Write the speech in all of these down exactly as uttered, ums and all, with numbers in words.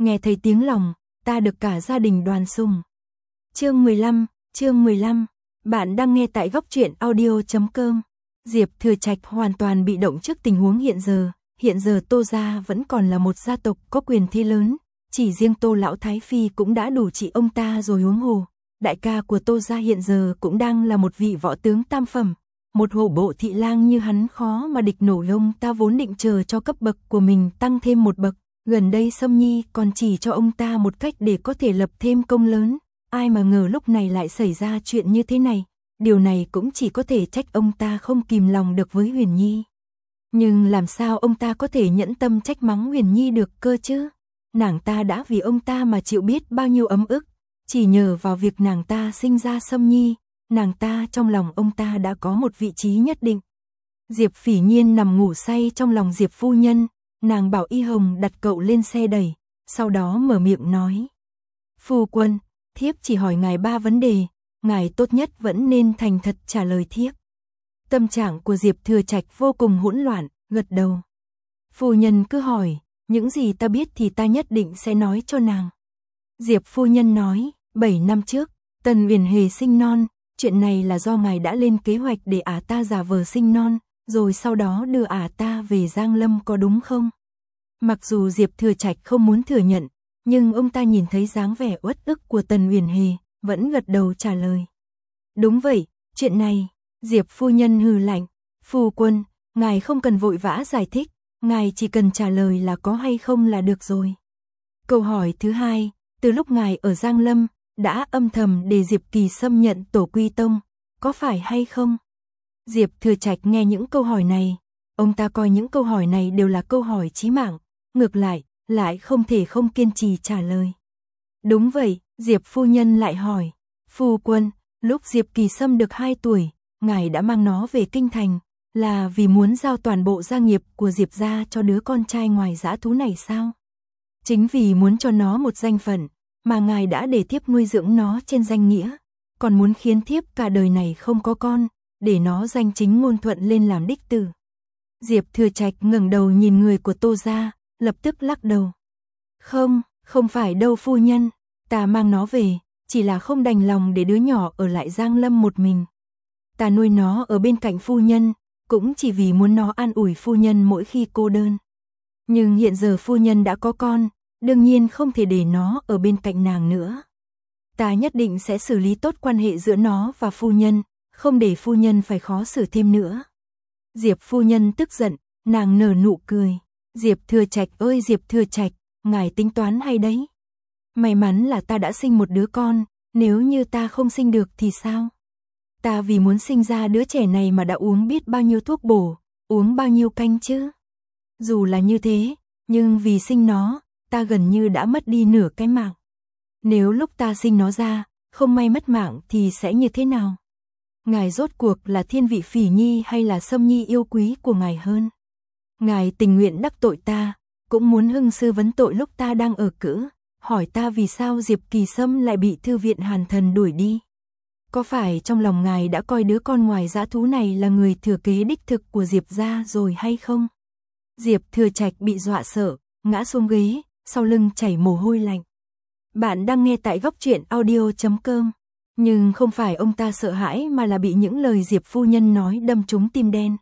nghe thấy tiếng lòng, ta được cả gia đình đoàn sùng. Chương mười lăm, chương mười lăm, bạn đang nghe tại góc truyện audio chấm com. Diệp Thừa Trạch hoàn toàn bị động trước tình huống hiện giờ, hiện giờ Tô gia vẫn còn là một gia tộc có quyền thế lớn, chỉ riêng Tô lão thái phi cũng đã đủ trị ông ta rồi huống hồ. Đại ca của Tô gia hiện giờ cũng đang là một vị võ tướng tam phẩm, một hổ bộ thị lang như hắn khó mà địch nổi. Ông ta vốn định chờ cho cấp bậc của mình tăng thêm một bậc, gần đây Sâm Nhi còn chỉ cho ông ta một cách để có thể lập thêm công lớn, ai mà ngờ lúc này lại xảy ra chuyện như thế này. Điều này cũng chỉ có thể trách ông ta không kìm lòng được với Huyền Nhi. Nhưng làm sao ông ta có thể nhẫn tâm trách mắng Huyền Nhi được cơ chứ? Nàng ta đã vì ông ta mà chịu biết bao nhiêu ấm ức, chỉ nhờ vào việc nàng ta sinh ra Sâm Nhi, nàng ta trong lòng ông ta đã có một vị trí nhất định. Diệp Phỉ Nhiên nằm ngủ say trong lòng Diệp phu nhân, nàng bảo Y Hồng đặt cậu lên xe đẩy, sau đó mở miệng nói: "Phu quân, thiếp chỉ hỏi ngài ba vấn đề, ngài tốt nhất vẫn nên thành thật trả lời thiếp." Tâm trạng của Diệp Thừa Trạch vô cùng hỗn loạn, gật đầu. "Phu nhân cứ hỏi, những gì ta biết thì ta nhất định sẽ nói cho nàng." Diệp phu nhân nói: bảy năm trước, Tần Uyển Hề sinh non, chuyện này là do ngài đã lên kế hoạch để ả ta giả vờ sinh non, rồi sau đó đưa ả ta về Giang Lâm có đúng không?" Mặc dù Diệp Thừa Trạch không muốn thừa nhận, nhưng ông ta nhìn thấy dáng vẻ uất ức của Tần Uyển Hề, vẫn gật đầu trả lời: "Đúng vậy, chuyện này." Diệp phu nhân hừ lạnh: "Phu quân, ngài không cần vội vã giải thích, ngài chỉ cần trả lời là có hay không là được rồi." Câu hỏi thứ hai, từ lúc ngài ở Giang Lâm, đã âm thầm để Diệp Kỳ Sâm nhận tổ quy tông, có phải hay không? Diệp Thừa Trạch nghe những câu hỏi này, ông ta coi những câu hỏi này đều là câu hỏi chí mạng, ngược lại, lại không thể không kiên trì trả lời. "Đúng vậy." Diệp phu nhân lại hỏi: "Phu quân, lúc Diệp Kỳ Sâm được hai tuổi, ngài đã mang nó về kinh thành, là vì muốn giao toàn bộ gia nghiệp của Diệp gia cho đứa con trai ngoài dã thú này sao?" "Chính vì muốn cho nó một danh phận, mà ngài đã để thiếp nuôi dưỡng nó trên danh nghĩa, còn muốn khiến thiếp cả đời này không có con, để nó danh chính ngôn thuận lên làm đích tử." Diệp Thừa Trạch ngẩng đầu nhìn người của Tô gia, lập tức lắc đầu: "Không, không phải đâu phu nhân, ta mang nó về, chỉ là không đành lòng để đứa nhỏ ở lại Giang Lâm một mình. Ta nuôi nó ở bên cạnh phu nhân, cũng chỉ vì muốn nó an ủi phu nhân mỗi khi cô đơn. Nhưng hiện giờ phu nhân đã có con, đương nhiên không thể để nó ở bên cạnh nàng nữa. Ta nhất định sẽ xử lý tốt quan hệ giữa nó và phu nhân, không để phu nhân phải khó xử thêm nữa." Diệp phu nhân tức giận, nàng nở nụ cười: "Diệp Thừa Trạch ơi Diệp Thừa Trạch, ngài tính toán hay đấy. May mắn là ta đã sinh một đứa con, nếu như ta không sinh được thì sao? Ta vì muốn sinh ra đứa trẻ này mà đã uống biết bao nhiêu thuốc bổ, uống bao nhiêu canh chứ. Dù là như thế, nhưng vì sinh nó, ta gần như đã mất đi nửa cái mạng. Nếu lúc ta sinh nó ra, không may mất mạng thì sẽ như thế nào? Ngài rốt cuộc là thiên vị Phỉ Nhi hay là Sâm Nhi yêu quý của ngài hơn? Ngài tình nguyện đắc tội ta, cũng muốn hưng sư vấn tội lúc ta đang ở cữ, hỏi ta vì sao Diệp Kỳ Sâm lại bị thư viện Hàn Thần đuổi đi. Có phải trong lòng ngài đã coi đứa con ngoài dã thú này là người thừa kế đích thực của Diệp gia rồi hay không?" Diệp Thừa Trạch bị dọa sợ, ngã xuống ghế, sau lưng chảy mồ hôi lạnh. Bạn đang nghe tại góc truyện audio chấm com. Nhưng không phải ông ta sợ hãi mà là bị những lời Diệp phu nhân nói đâm trúng tim đen.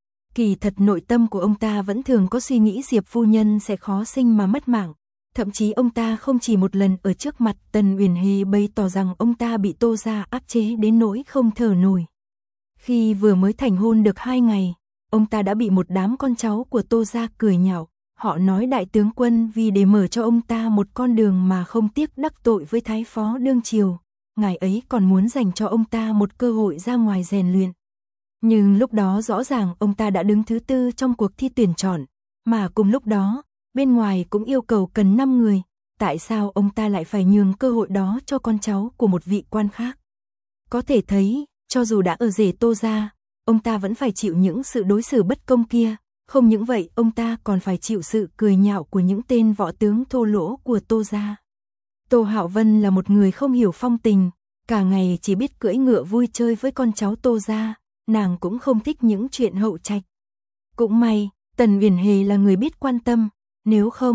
Kỳ thật nội tâm của ông ta vẫn thường có suy nghĩ Diệp phu nhân sẽ khó sinh mà mất mạng. Thậm chí ông ta không chỉ một lần ở trước mặt Tần Uyển Hề bày tỏ rằng ông ta bị Tô gia áp chế đến nỗi không thở nổi. Khi vừa mới thành hôn được hai ngày, ông ta đã bị một đám con cháu của Tô gia cười nhạo. Họ nói đại tướng quân vì để mở cho ông ta một con đường mà không tiếc đắc tội với thái phó đương triều, ngài ấy còn muốn dành cho ông ta một cơ hội ra ngoài rèn luyện. Nhưng lúc đó rõ ràng ông ta đã đứng thứ tư trong cuộc thi tuyển chọn, mà cùng lúc đó, bên ngoài cũng yêu cầu cần năm người, tại sao ông ta lại phải nhường cơ hội đó cho con cháu của một vị quan khác? Có thể thấy, cho dù đã ở rể Tô gia, ông ta vẫn phải chịu những sự đối xử bất công kia, không những vậy ông ta còn phải chịu sự cười nhạo của những tên võ tướng thô lỗ của Tô gia. Tô Hạo Vân là một người không hiểu phong tình, cả ngày chỉ biết cưỡi ngựa vui chơi với con cháu Tô gia, nàng cũng không thích những chuyện hậu trạch. Cũng may, Tần Uyển Hề là người biết quan tâm, nếu không,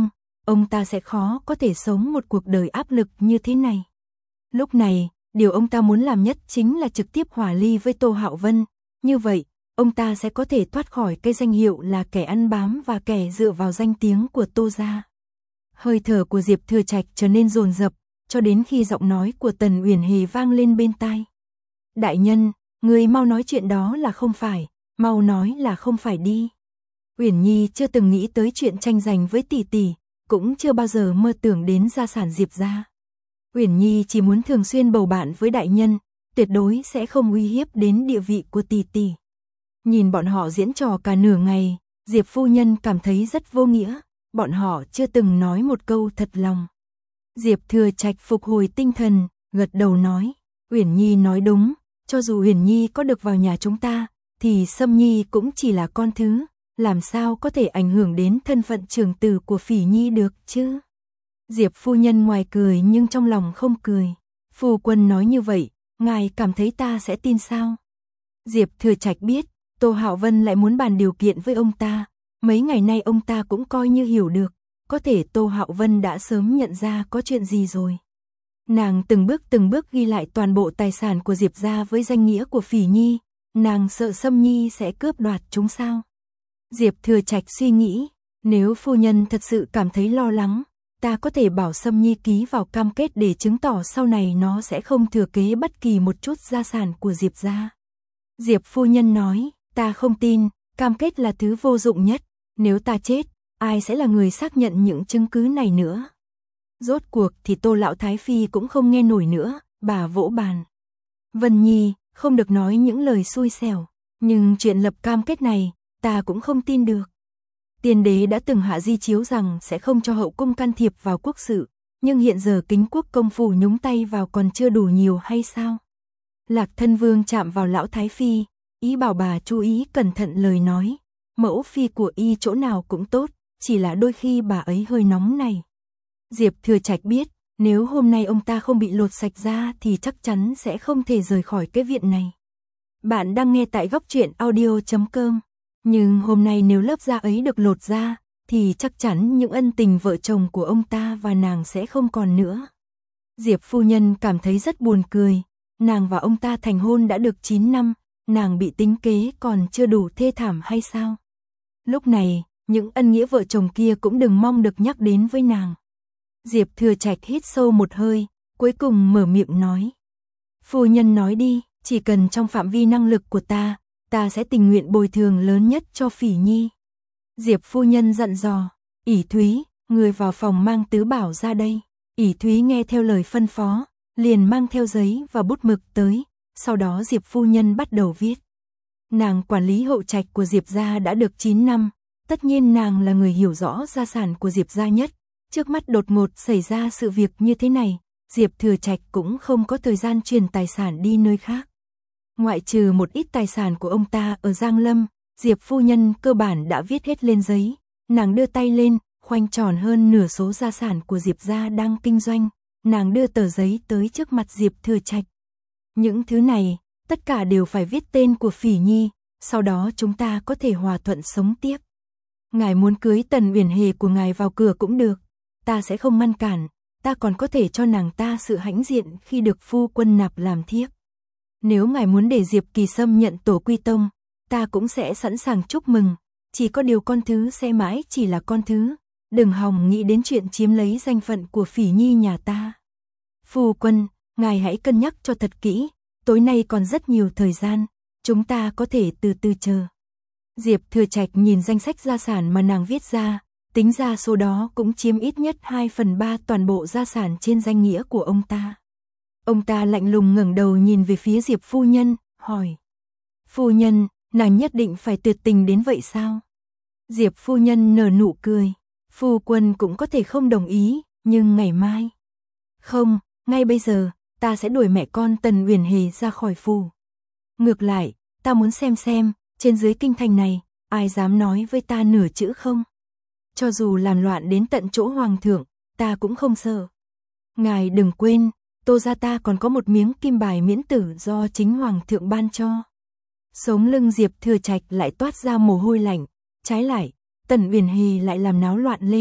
ông ta sẽ khó có thể sống một cuộc đời áp lực như thế này. Lúc này, điều ông ta muốn làm nhất chính là trực tiếp hòa ly với Tô Hạo Vân, như vậy, ông ta sẽ có thể thoát khỏi cái danh hiệu là kẻ ăn bám và kẻ dựa vào danh tiếng của Tô gia. Hơi thở của Diệp Thừa Trạch trở nên dồn dập, cho đến khi giọng nói của Tần Uyển Hề vang lên bên tai. Đại nhân, người mau nói chuyện đó là không phải, mau nói là không phải đi. Uyển Nhi chưa từng nghĩ tới chuyện tranh giành với tỷ tỷ, cũng chưa bao giờ mơ tưởng đến gia sản Diệp gia. Uyển Nhi chỉ muốn thường xuyên bầu bạn với đại nhân, tuyệt đối sẽ không uy hiếp đến địa vị của tỷ tỷ. Nhìn bọn họ diễn trò cả nửa ngày, Diệp phu nhân cảm thấy rất vô nghĩa, bọn họ chưa từng nói một câu thật lòng. Diệp Thừa Trạch phục hồi tinh thần, gật đầu nói, Uyển Nhi nói đúng, cho dù Uyển Nhi có được vào nhà chúng ta, thì Sâm Nhi cũng chỉ là con thứ, làm sao có thể ảnh hưởng đến thân phận trưởng tử của Phỉ Nhi được chứ? Diệp phu nhân ngoài cười nhưng trong lòng không cười. Phu quân nói như vậy, ngài cảm thấy ta sẽ tin sao? Diệp Thừa Trạch biết, Tô Hạo Vân lại muốn bàn điều kiện với ông ta. Mấy ngày nay ông ta cũng coi như hiểu được, có thể Tô Hạo Vân đã sớm nhận ra có chuyện gì rồi. Nàng từng bước từng bước ghi lại toàn bộ tài sản của Diệp gia với danh nghĩa của Phỉ Nhi, nàng sợ Sâm Nhi sẽ cướp đoạt chúng sao? Diệp Thừa Trạch suy nghĩ, nếu phu nhân thật sự cảm thấy lo lắng, ta có thể bảo Sâm Nhi ký vào cam kết để chứng tỏ sau này nó sẽ không thừa kế bất kỳ một chút gia sản của Diệp gia. Diệp phu nhân nói, ta không tin, cam kết là thứ vô dụng nhất, nếu ta chết, ai sẽ là người xác nhận những chứng cứ này nữa? Rốt cuộc thì Tô lão thái phi cũng không nghe nổi nữa, bà vỗ bàn. Vân Nhi, không được nói những lời xui xẻo, nhưng chuyện lập cam kết này, ta cũng không tin được. Tiên đế đã từng hạ di chiếu rằng sẽ không cho hậu cung can thiệp vào quốc sự, nhưng hiện giờ Kính quốc công phủ nhúng tay vào còn chưa đủ nhiều hay sao? Lạc Thân Vương chạm vào lão thái phi, ý bảo bà chú ý cẩn thận lời nói, mẫu phi của y chỗ nào cũng tốt, chỉ là đôi khi bà ấy hơi nóng này. Diệp Thừa Trạch biết, nếu hôm nay ông ta không bị lột sạch da thì chắc chắn sẽ không thể rời khỏi cái viện này. Bạn đang nghe tại góc truyện audio chấm com. Nhưng hôm nay nếu lớp da ấy được lột ra, thì chắc chắn những ân tình vợ chồng của ông ta và nàng sẽ không còn nữa. Diệp phu nhân cảm thấy rất buồn cười, nàng và ông ta thành hôn đã được chín năm, nàng bị tính kế còn chưa đủ thê thảm hay sao? Lúc này, những ân nghĩa vợ chồng kia cũng đừng mong được nhắc đến với nàng. Diệp Thừa Trạch hít sâu một hơi, cuối cùng mở miệng nói. Phu nhân nói đi, chỉ cần trong phạm vi năng lực của ta, ta sẽ tình nguyện bồi thường lớn nhất cho Phỉ Nhi. Diệp phu nhân dặn dò, ỷ Thúy, người vào phòng mang tứ bảo ra đây. ỷ Thúy nghe theo lời phân phó, liền mang theo giấy và bút mực tới, sau đó Diệp phu nhân bắt đầu viết. Nàng quản lý hậu trạch của Diệp gia đã được chín năm, tất nhiên nàng là người hiểu rõ gia sản của Diệp gia nhất. Trước mắt đột ngột xảy ra sự việc như thế này, Diệp Thừa Trạch cũng không có thời gian truyền tài sản đi nơi khác. Ngoại trừ một ít tài sản của ông ta ở Giang Lâm, Diệp phu nhân cơ bản đã viết hết lên giấy. Nàng đưa tay lên, khoanh tròn hơn nửa số gia sản của Diệp gia đang kinh doanh. Nàng đưa tờ giấy tới trước mặt Diệp Thừa Trạch. Những thứ này, tất cả đều phải viết tên của Phỉ Nhi, sau đó chúng ta có thể hòa thuận sống tiếp. Ngài muốn cưới Tần Uyển Hề của ngài vào cửa cũng được, ta sẽ không ngăn cản, ta còn có thể cho nàng ta sự hãnh diện khi được phu quân nạp làm thiếp. Nếu ngài muốn để Diệp Kỳ Sâm nhận tổ quy tông, ta cũng sẽ sẵn sàng chúc mừng, chỉ có điều con thứ sẽ mãi chỉ là con thứ, đừng hòng nghĩ đến chuyện chiếm lấy danh phận của Phỉ Nhi nhà ta. Phu quân, ngài hãy cân nhắc cho thật kỹ, tối nay còn rất nhiều thời gian, chúng ta có thể từ từ chờ. Diệp Thừa Trạch nhìn danh sách gia sản mà nàng viết ra, tính ra số đó cũng chiếm ít nhất hai phần ba toàn bộ gia sản trên danh nghĩa của ông ta. Ông ta lạnh lùng ngẩng đầu nhìn về phía Diệp phu nhân, hỏi. Phu nhân, nàng nhất định phải tuyệt tình đến vậy sao? Diệp phu nhân nở nụ cười. Phu quân cũng có thể không đồng ý, nhưng ngày mai. Không, ngay bây giờ, ta sẽ đuổi mẹ con Tần Uyển Hề ra khỏi phủ. Ngược lại, ta muốn xem xem, trên dưới kinh thành này, ai dám nói với ta nửa chữ không? Cho dù làm loạn đến tận chỗ hoàng thượng, ta cũng không sợ. Ngài đừng quên, Tô gia ta còn có một miếng kim bài miễn tử do chính hoàng thượng ban cho. Sống lưng Diệp Thừa Trạch lại toát ra mồ hôi lạnh, trái lại, Tần Uyển Hề lại làm náo loạn lên,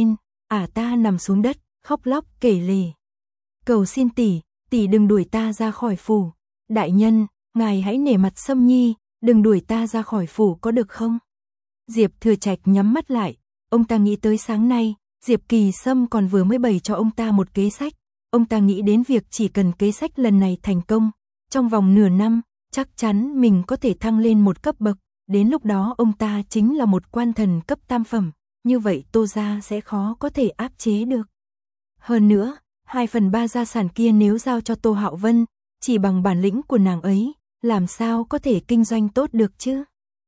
ả ta nằm xuống đất, khóc lóc kể lể. Cầu xin tỷ, tỷ đừng đuổi ta ra khỏi phủ. Đại nhân, ngài hãy nể mặt Sâm Nhi, đừng đuổi ta ra khỏi phủ có được không? Diệp Thừa Trạch nhắm mắt lại, ông ta nghĩ tới sáng nay, Diệp Kỳ Sâm còn vừa mới bày cho ông ta một kế sách. Ông ta nghĩ đến việc chỉ cần kế sách lần này thành công, trong vòng nửa năm, chắc chắn mình có thể thăng lên một cấp bậc, đến lúc đó ông ta chính là một quan thần cấp tam phẩm, như vậy Tô gia sẽ khó có thể áp chế được. Hơn nữa, hai phần ba gia sản kia nếu giao cho Tô Hạo Vân, chỉ bằng bản lĩnh của nàng ấy, làm sao có thể kinh doanh tốt được chứ?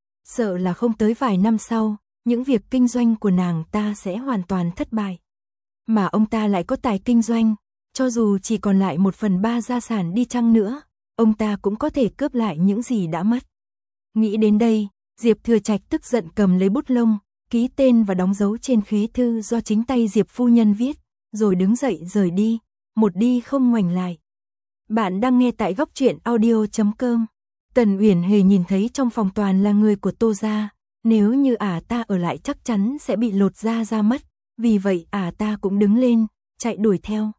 Sợ là không tới vài năm sau, những việc kinh doanh của nàng ta sẽ hoàn toàn thất bại. Mà ông ta lại có tài kinh doanh, cho dù chỉ còn lại một phần ba gia sản đi chăng nữa, ông ta cũng có thể cướp lại những gì đã mất. Nghĩ đến đây, Diệp Thừa Trạch tức giận cầm lấy bút lông, ký tên và đóng dấu trên khế thư do chính tay Diệp phu nhân viết, rồi đứng dậy rời đi, một đi không ngoảnh lại. Bạn đang nghe tại góc truyện audio chấm com. Tần Uyển Hề nhìn thấy trong phòng toàn là người của Tô gia, nếu như ả ta ở lại chắc chắn sẽ bị lột da ra mất, vì vậy ả ta cũng đứng lên, chạy đuổi theo.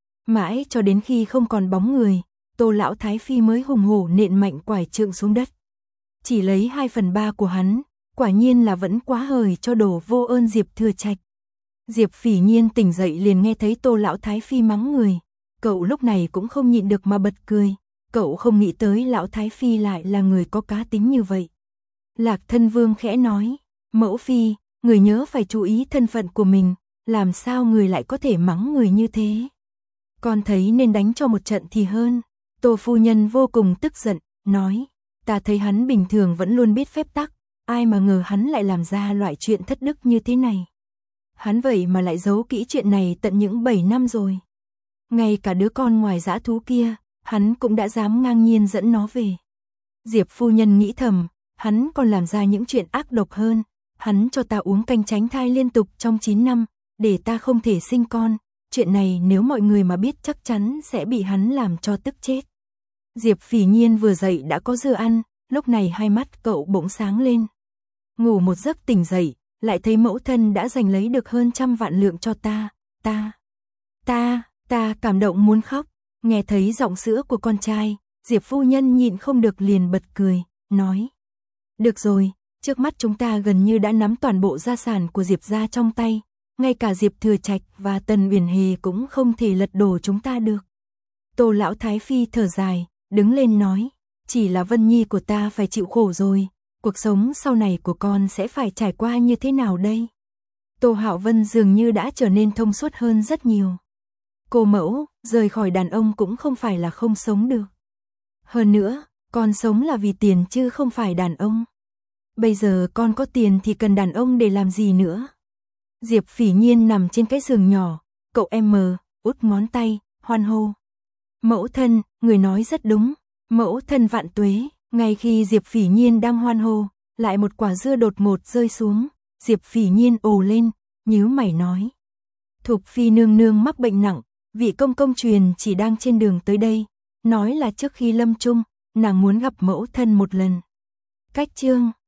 Mãi cho đến khi không còn bóng người, Tô lão thái phi mới hùng hổ nện mạnh quải trượng xuống đất. Chỉ lấy hai phần ba của hắn, quả nhiên là vẫn quá hời cho đồ vô ơn Diệp Thừa Trạch. Diệp Phỉ Nhiên tỉnh dậy liền nghe thấy Tô lão thái phi mắng người, cậu lúc này cũng không nhịn được mà bật cười, cậu không nghĩ tới lão thái phi lại là người có cá tính như vậy. Lạc Thân Vương khẽ nói, mẫu phi, người nhớ phải chú ý thân phận của mình, làm sao người lại có thể mắng người như thế? Con thấy nên đánh cho một trận thì hơn. Tô phu nhân vô cùng tức giận, nói, ta thấy hắn bình thường vẫn luôn biết phép tắc, ai mà ngờ hắn lại làm ra loại chuyện thất đức như thế này. Hắn vậy mà lại giấu kỹ chuyện này tận những bảy năm rồi. Ngay cả đứa con ngoài dã thú kia, hắn cũng đã dám ngang nhiên dẫn nó về. Diệp phu nhân nghĩ thầm, hắn còn làm ra những chuyện ác độc hơn, hắn cho ta uống canh tránh thai liên tục trong chín năm, để ta không thể sinh con, chuyện này nếu mọi người mà biết chắc chắn sẽ bị hắn làm cho tức chết. Diệp Phỉ Nhiên vừa dậy đã có dưa ăn, lúc này hai mắt cậu bỗng sáng lên. Ngủ một giấc tỉnh dậy, lại thấy mẫu thân đã giành lấy được hơn trăm vạn lượng cho ta, ta, ta, ta cảm động muốn khóc. Nghe thấy giọng sữa của con trai, Diệp phu nhân nhịn không được liền bật cười, nói. Được rồi, trước mắt chúng ta gần như đã nắm toàn bộ gia sản của Diệp gia trong tay, ngay cả Diệp Thừa Trạch và Tần Uyển Hề cũng không thể lật đổ chúng ta được. Tô lão thái phi thở dài, đứng lên nói, chỉ là Vân Nhi của ta phải chịu khổ rồi, cuộc sống sau này của con sẽ phải trải qua như thế nào đây? Tô Hạo Vân dường như đã trở nên thông suốt hơn rất nhiều. Cô mẫu, rời khỏi đàn ông cũng không phải là không sống được. Hơn nữa, con sống là vì tiền chứ không phải đàn ông. Bây giờ con có tiền thì cần đàn ông để làm gì nữa? Diệp Phỉ Nhiên nằm trên cái giường nhỏ, cậu em mờ, út ngón tay, hoan hô. Mẫu thân, người nói rất đúng, mẫu thân vạn tuế. Ngay khi Diệp Phỉ Nhiên đang hoan hô, lại một quả dưa đột ngột rơi xuống, Diệp Phỉ Nhiên ồ lên, nhíu mày nói. Thục phi nương nương mắc bệnh nặng, vị công công truyền chỉ đang trên đường tới đây, nói là trước khi lâm chung, nàng muốn gặp mẫu thân một lần. Cách chương